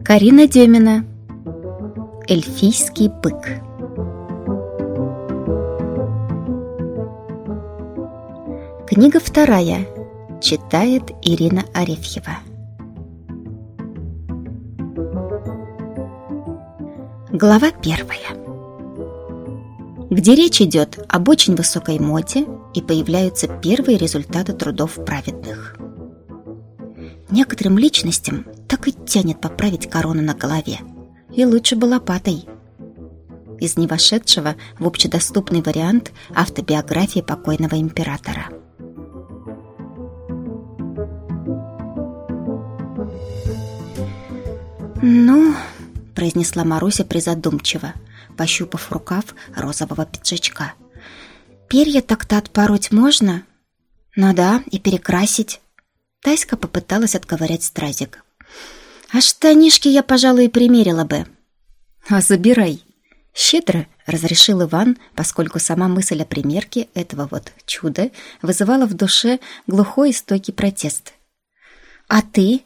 Карина Демина. Эльфийский бык. Книга вторая. Читает Ирина Арефьева. Глава первая. Где речь идет об очень высокой моде и появляются первые результаты трудов праведных. Некоторым личностям так и тянет поправить корону на голове. И лучше бы лопатой. Из не вошедшего в общедоступный вариант автобиографии покойного императора. «Ну», — произнесла Маруся призадумчиво, пощупав рукав розового пиджачка. «Перья так-то отпороть можно? Ну да, и перекрасить». Таська попыталась отговорять стразик. «А штанишки я, пожалуй, и примерила бы». «А забирай», — щедро разрешил Иван, поскольку сама мысль о примерке этого вот чуда вызывала в душе глухой и стойкий протест. «А ты?»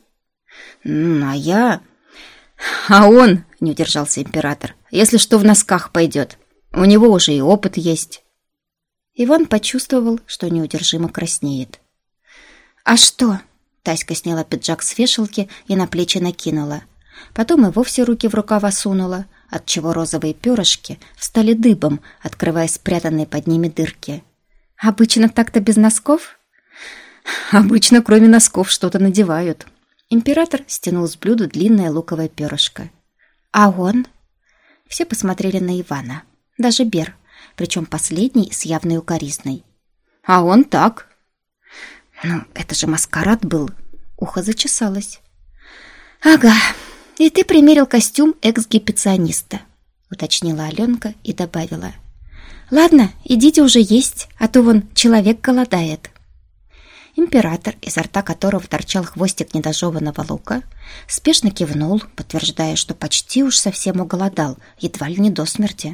«А я...» «А он...» — не удержался император. «Если что, в носках пойдет. У него уже и опыт есть». Иван почувствовал, что неудержимо краснеет. «А что?» — Таська сняла пиджак с вешалки и на плечи накинула. Потом и вовсе руки в рукава сунула, отчего розовые перышки встали дыбом, открывая спрятанные под ними дырки. «Обычно так-то без носков?» «Обычно, кроме носков, что-то надевают». Император стянул с блюда длинное луковое перышко. «А он?» Все посмотрели на Ивана, даже Бер, причем последний с явной укоризной. «А он так». «Ну, это же маскарад был». Ухо зачесалось. «Ага, и ты примерил костюм эксгибициониста», уточнила Аленка и добавила. «Ладно, идите уже есть, а то вон человек голодает». Император, изо рта которого торчал хвостик недожеванного лука, спешно кивнул, подтверждая, что почти уж совсем уголодал, едва ли не до смерти.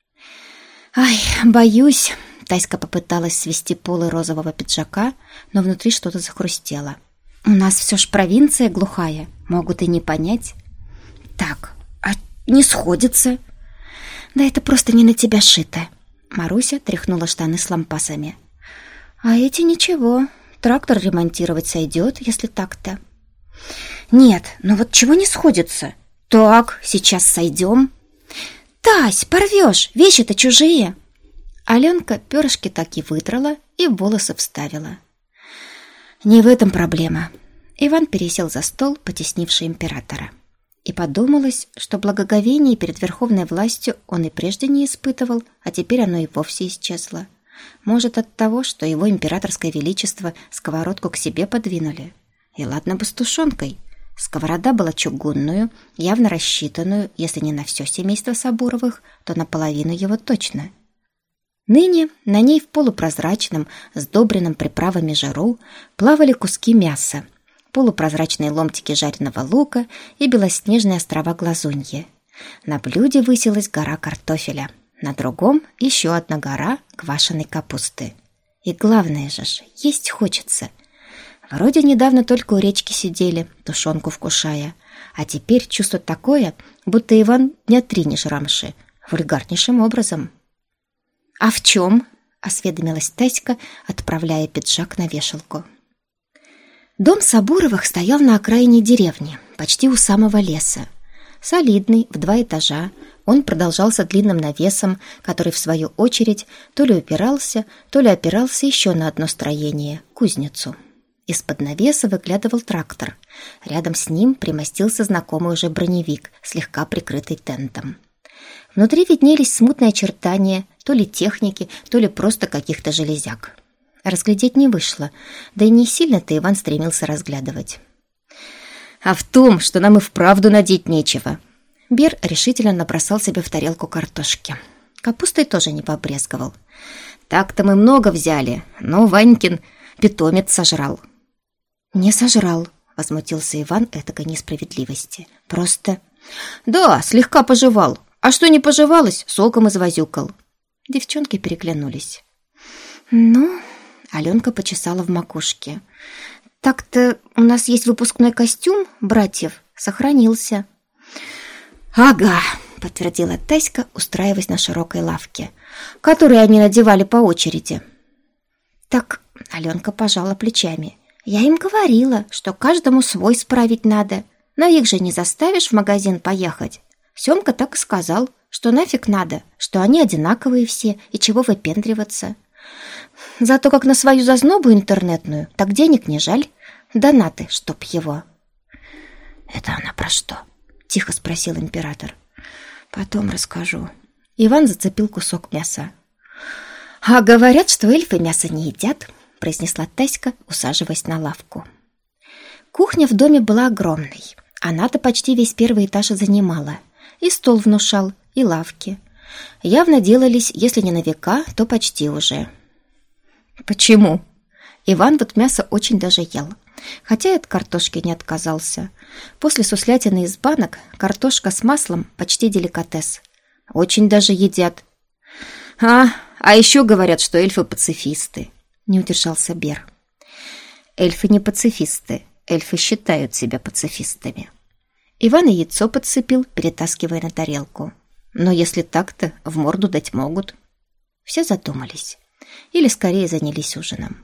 «Ай, боюсь», — Таська попыталась свести полы розового пиджака, но внутри что-то захрустело. «У нас все ж провинция глухая, могут и не понять». «Так, а не сходится?» «Да это просто не на тебя шито», — Маруся тряхнула штаны с лампасами. «А эти ничего, трактор ремонтировать сойдет, если так-то». «Нет, ну вот чего не сходится?» «Так, сейчас сойдем». «Тась, порвешь, вещи-то чужие». Аленка перышки так и выдрала и в волосы вставила. «Не в этом проблема». Иван пересел за стол, потеснивший императора. И подумалось, что благоговение перед верховной властью он и прежде не испытывал, а теперь оно и вовсе исчезло. Может, от того, что его императорское величество сковородку к себе подвинули. И ладно бы с тушенкой. Сковорода была чугунную, явно рассчитанную, если не на все семейство Сабуровых, то на половину его точно. Ныне на ней в полупрозрачном, сдобренном приправами жару плавали куски мяса, полупрозрачные ломтики жареного лука и белоснежные острова глазуньи. На блюде высилась гора картофеля, на другом еще одна гора квашеной капусты. И главное же, есть хочется. Вроде недавно только у речки сидели, тушенку вкушая, а теперь чувство такое, будто Иван дня 3 не жрамши, вульгарнейшим образом. «А в чем?» — осведомилась Таська, отправляя пиджак на вешалку. Дом Сабуровых стоял на окраине деревни, почти у самого леса. Солидный, в 2 этажа, он продолжался длинным навесом, который, в свою очередь, то ли упирался, то ли опирался еще на одно строение — кузницу. Из-под навеса выглядывал трактор. Рядом с ним примостился знакомый уже броневик, слегка прикрытый тентом. Внутри виднелись смутные очертания то ли техники, то ли просто каких-то железяк. Разглядеть не вышло, да и не сильно-то Иван стремился разглядывать. «А в том, что нам и вправду надеть нечего». Бер решительно набросал себе в тарелку картошки. Капустой тоже не побрезговал. «Так-то мы много взяли, но Ванькин питомец сожрал». «Не сожрал», — возмутился Иван этакой несправедливости. «Просто...» «Да, слегка пожевал. А что не пожевалось, соком извозюкал». Девчонки переглянулись. «Ну...» — Аленка почесала в макушке. «Так-то у нас есть выпускной костюм братьев, сохранился». «Ага», — подтвердила Таська, устраиваясь на широкой лавке, которую они надевали по очереди. «Так», — Аленка пожала плечами, — «я им говорила, что каждому свой справить надо, но их же не заставишь в магазин поехать. Семка так и сказал, что нафиг надо, что они одинаковые все, и чего выпендриваться. Зато как на свою зазнобу интернетную, так денег не жаль. Донаты, чтоб его». «Это она про что?» — тихо спросил император. «Потом расскажу». Иван зацепил кусок мяса. «А говорят, что эльфы мясо не едят», — произнесла Таська, усаживаясь на лавку. Кухня в доме была огромной. Она-то почти весь первый этаж и занимала. И стол внушал, и лавки. Явно делались, если не на века, то почти уже. «Почему?» Иван вот мясо очень даже ел. Хотя и от картошки не отказался. После суслятины из банок картошка с маслом почти деликатес. Очень даже едят. А еще говорят, что эльфы пацифисты. Не удержался Бер. Эльфы не пацифисты. Эльфы считают себя пацифистами. Иван и яйцо подцепил, перетаскивая на тарелку. Но если так-то, в морду дать могут. Все задумались. Или скорее занялись ужином.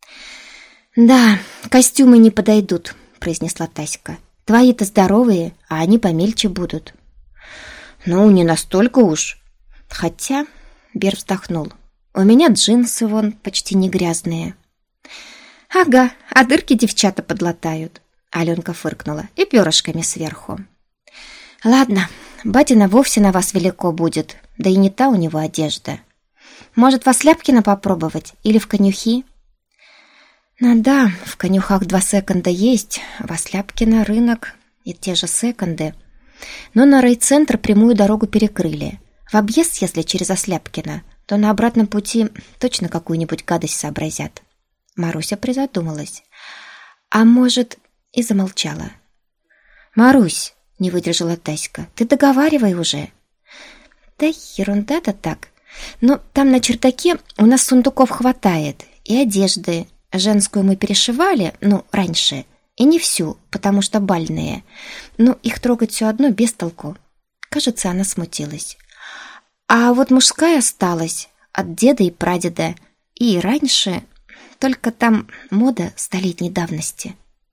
«Да, костюмы не подойдут», — произнесла Таська. «Твои-то здоровые, а они помельче будут». «Ну, не настолько уж». «Хотя...» — Бер вздохнул. «У меня джинсы вон почти не грязные». «Ага, а дырки девчата подлатают», — Аленка фыркнула, и перышками сверху. «Ладно, батина вовсе на вас велико будет, да и не та у него одежда. Может, в Осляпкино попробовать или в конюхи?» «Ну да, в конюхах 2 секонда есть, в Осляпкино рынок и те же секонды. Но на райцентр прямую дорогу перекрыли. В объезд, если через Осляпкино, то на обратном пути точно какую-нибудь гадость сообразят». Маруся призадумалась. «А может...» и замолчала. «Марусь!» — не выдержала Таська. «Ты договаривай уже!» «Да ерунда-то так. Но там на чердаке у нас сундуков хватает, и одежды. Женскую мы перешивали, раньше, и не всю, потому что бальные. Но их трогать все одно без толку». Кажется, она смутилась. «А вот мужская осталась от деда и прадеда, и раньше, только там мода столетней давности».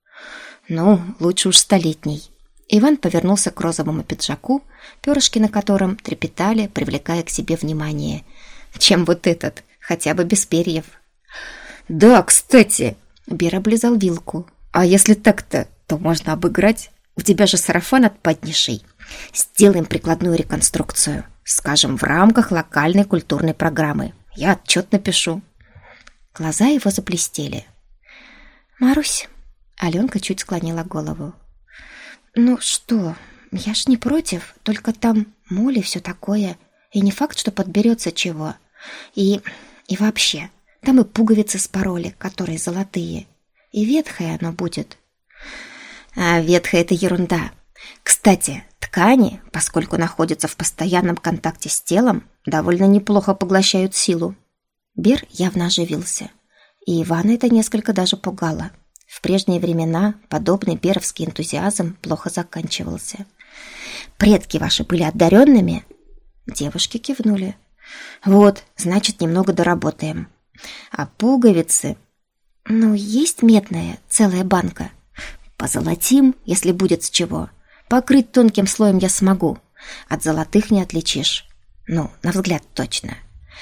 «Ну, лучше уж столетней». Иван повернулся к розовому пиджаку, перышки на котором трепетали, привлекая к себе внимание. «Чем вот этот, хотя бы без перьев». «Да, кстати», — Бер облизал вилку. «А если так-то, то можно обыграть. У тебя же сарафан отпаднейший. Сделаем прикладную реконструкцию. Скажем, в рамках локальной культурной программы. Я отчет напишу». Глаза его заблестели. «Марусь», — Аленка чуть склонила голову. «Ну что, я ж не против, только там моли все такое, и не факт, что подберется чего. И вообще, там и пуговицы спороли, которые золотые, и ветхое оно будет». «А ветхое — это ерунда. Кстати, ткани, поскольку находятся в постоянном контакте с телом, довольно неплохо поглощают силу». Бер явно оживился, и Ивана это несколько даже пугало. В прежние времена подобный беровский энтузиазм плохо заканчивался. «Предки ваши были одаренными?» Девушки кивнули. «Вот, значит, немного доработаем. А пуговицы? Есть медная, целая банка. Позолотим, если будет с чего. Покрыть тонким слоем я смогу. От золотых не отличишь. На взгляд точно.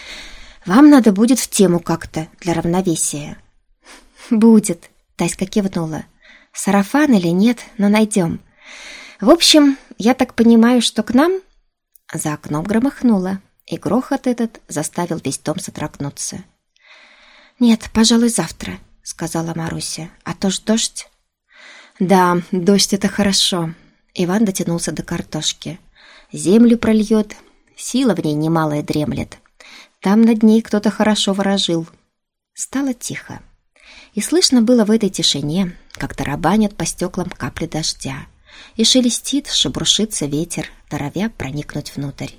Вам надо будет в тему как-то для равновесия». «Будет», — Таська кивнула. «Сарафан или нет, но найдем. В общем, я так понимаю, что к нам...» За окном громыхнуло, и грохот этот заставил весь дом содрогнуться. «Нет, пожалуй, завтра», — сказала Маруся. «А то ж дождь». «Да, дождь — это хорошо». Иван дотянулся до картошки. «Землю прольет, сила в ней немалая дремлет. Там над ней кто-то хорошо ворожил». Стало тихо. И слышно было в этой тишине, как тарабанят по стеклам капли дождя, и шелестит, шебуршится ветер, норовя проникнуть внутрь.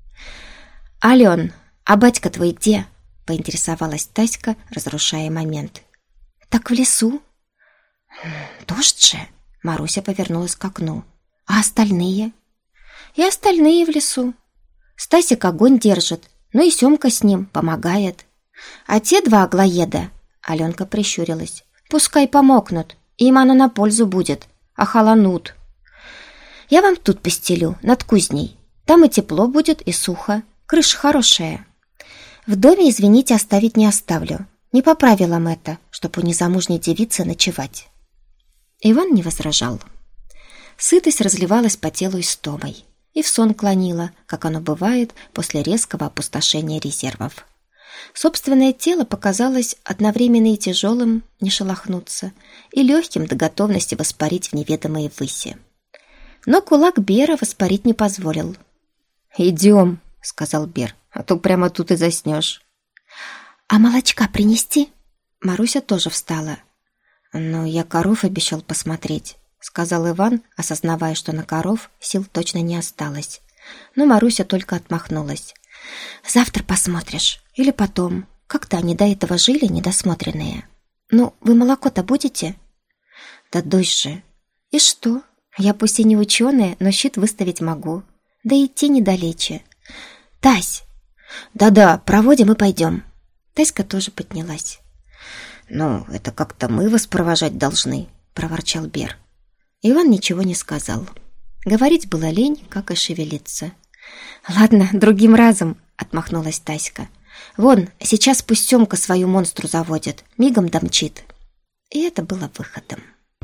«Ален, а батька твой где?» — поинтересовалась Таська, разрушая момент. «Так в лесу». «Дождь же!» — Маруся повернулась к окну. «А остальные?» И остальные в лесу. Стасик огонь держит, ну и Семка с ним помогает. А те два аглоеда, Аленка прищурилась, пускай помокнут, им оно на пользу будет, охолонут. Я вам тут постелю, над кузней. Там и тепло будет, и сухо. Крыша хорошая. В доме, извините, оставить не оставлю. Не по правилам это, чтоб у незамужней девицы ночевать. Иван не возражал. Сытость разливалась по телу истомой и в сон клонила, как оно бывает после резкого опустошения резервов. Собственное тело показалось одновременно и тяжелым, не шелохнуться, и легким до готовности воспарить в неведомые выси. Но кулак Бера воспарить не позволил. «Идем», — сказал Бер, — «а то прямо тут и заснешь». «А молочка принести?» Маруся тоже встала. «Но я коров обещал посмотреть», — сказал Иван, осознавая, что на коров сил точно не осталось. Но Маруся только отмахнулась. «Завтра посмотришь. Или потом. Как-то они до этого жили недосмотренные. Ну, вы молоко-то будете?» «Да дождь же». «И что? Я пусть и не ученая, но щит выставить могу. Да идти недалече. Тась!» «Да-да, проводим и пойдем». Таська тоже поднялась. «Ну, это как-то мы вас провожать должны», — проворчал Бер. Иван ничего не сказал. Говорить было лень, как и шевелиться. «Ладно, другим разом», — отмахнулась Таська. «Вон, сейчас пусть Семка свою монстру заводит, мигом домчит». И это было выходом.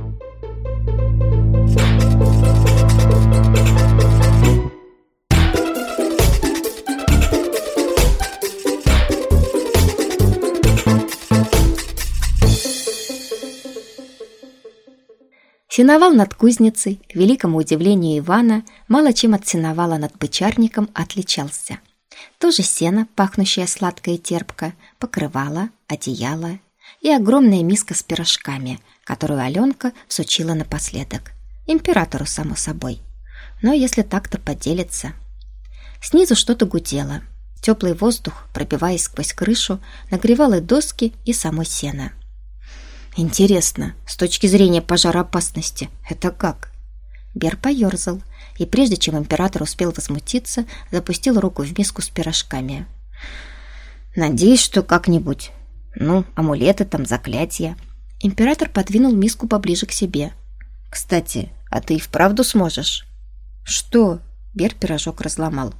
Сеновал над кузницей, к великому удивлению Ивана, мало чем от сеновала над бычарником отличался. Тоже сено, пахнущее сладко и терпко, покрывало, одеяло и огромная миска с пирожками, которую Аленка всучила напоследок. Императору, само собой. Но если так-то поделится. Снизу что-то гудело. Теплый воздух, пробиваясь сквозь крышу, нагревал и доски, и само сено. «Интересно, с точки зрения пожароопасности, это как?» Бер поерзал, и прежде чем император успел возмутиться, запустил руку в миску с пирожками. «Надеюсь, что как-нибудь. Ну, амулеты там, заклятия». Император подвинул миску поближе к себе. «Кстати, а ты и вправду сможешь?» «Что?» — Бер пирожок разломал.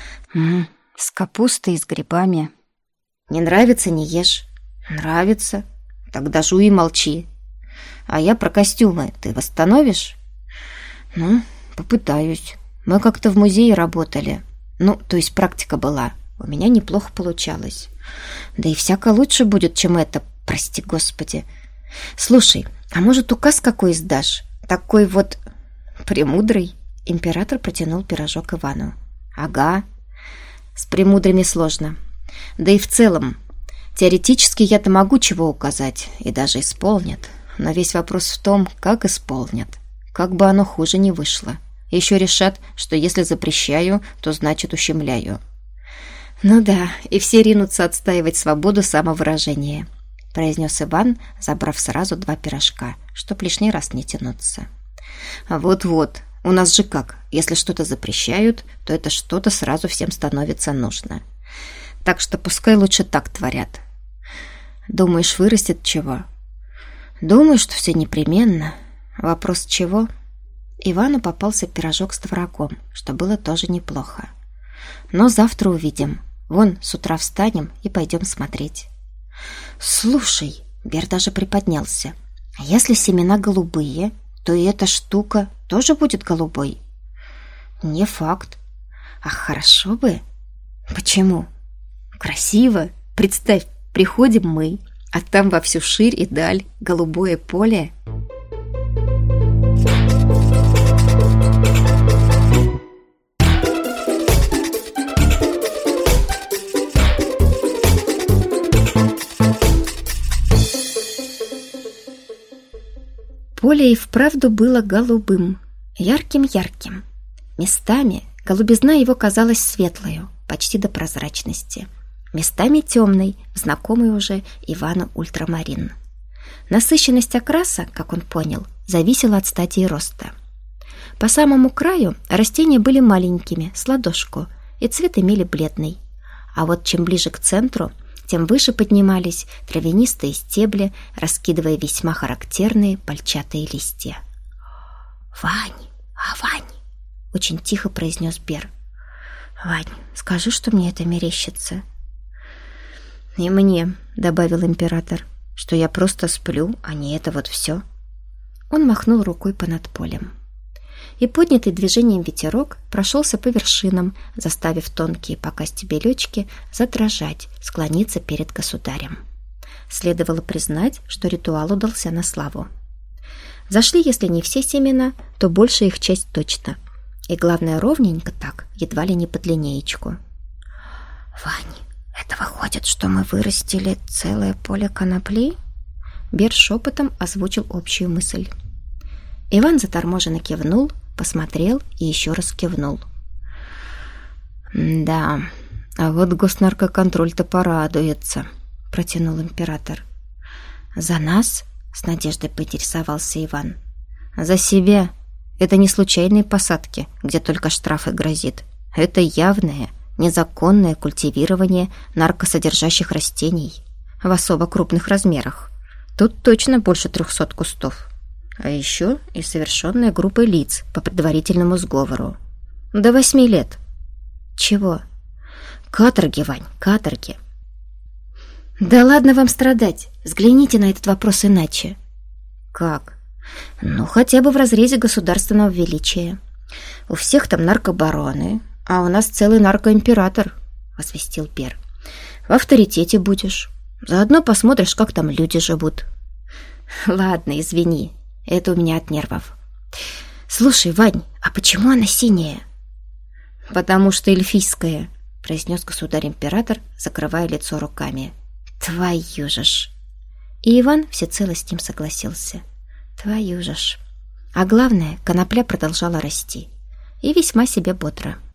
«С капустой и с грибами». «Не нравится — не ешь». «Нравится. Тогда жуй и молчи. А я про костюмы. Ты восстановишь?» «Ну, попытаюсь. Мы как-то в музее работали. Ну, то есть практика была. У меня неплохо получалось. Да и всяко лучше будет, чем это, прости господи. Слушай, а может, указ какой издашь? Такой вот премудрый?» Император протянул пирожок Ивану. «Ага. С премудрыми сложно. Да и в целом, теоретически я-то могу чего указать, и даже исполнят. Но весь вопрос в том, как исполнят. Как бы оно хуже не вышло. Еще решат, что если запрещаю, то значит ущемляю». «Ну да, и все ринутся отстаивать свободу самовыражения», произнес Иван, забрав сразу 2 пирожка, чтоб лишний раз не тянуться. «Вот-вот, у нас же как, если что-то запрещают, то это что-то сразу всем становится нужно. Так что пускай лучше так творят». «Думаешь, вырастет чего?» «Думаю, что все непременно. Вопрос чего?» Ивану попался пирожок с творогом, что было тоже неплохо. «Но завтра увидим. Вон, с утра встанем и пойдем смотреть». «Слушай», — Бер даже приподнялся, «а если семена голубые, то и эта штука тоже будет голубой?» «Не факт». «Ах, хорошо бы». «Почему?» «Красиво. Представь, приходим мы, а там во всю ширь и даль голубое поле». Поле и вправду было голубым, ярким-ярким. Местами голубизна его казалась светлою, почти до прозрачности. Местами темной, знакомый уже Ивану ультрамарин. Насыщенность окраса, как он понял, зависела от стадии роста. По самому краю растения были маленькими, с ладошку, и цвет имели бледный. А вот чем ближе к центру, тем выше поднимались травянистые стебли, раскидывая весьма характерные пальчатые листья. «Вань, Вань!» — очень тихо произнес Бер. «Вань, скажи, что мне это мерещится». «И мне», — добавил император, — «что я просто сплю, а не это вот все». Он махнул рукой понад полем. И поднятый движением ветерок прошелся по вершинам, заставив тонкие пока стебелечки задрожать, склониться перед государем. Следовало признать, что ритуал удался на славу. Зашли, если не все семена, то большая их часть точно. И главное, ровненько так, едва ли не под линеечку. «Вань, это выходит, что мы вырастили целое поле конопли?» Бер шепотом озвучил общую мысль. Иван заторможенно кивнул, посмотрел и еще раз кивнул. «Да, а вот госнаркоконтроль-то порадуется», — протянул император. «За нас?» — с надеждой поинтересовался Иван. «За себя. Это не случайные посадки, где только штрафы грозит. Это явное, незаконное культивирование наркосодержащих растений в особо крупных размерах. Тут точно больше 300 кустов. А еще и совершенная группой лиц по предварительному сговору. До 8 лет. Чего? Каторги, Вань, каторги. Да ладно вам страдать. Взгляните на этот вопрос иначе. Как? Ну, хотя бы в разрезе государственного величия. У всех там наркобароны, а у нас целый наркоимператор, возвестил Бер. В авторитете будешь. Заодно посмотришь, как там люди живут. Ладно, извини. Это у меня от нервов. Слушай, Вань, а почему она синяя? Потому что эльфийская, произнес государь-император, закрывая лицо руками. Твою же ж. И Иван всецело с ним согласился. Твою же ж. А главное, конопля продолжала расти. И весьма себе бодро.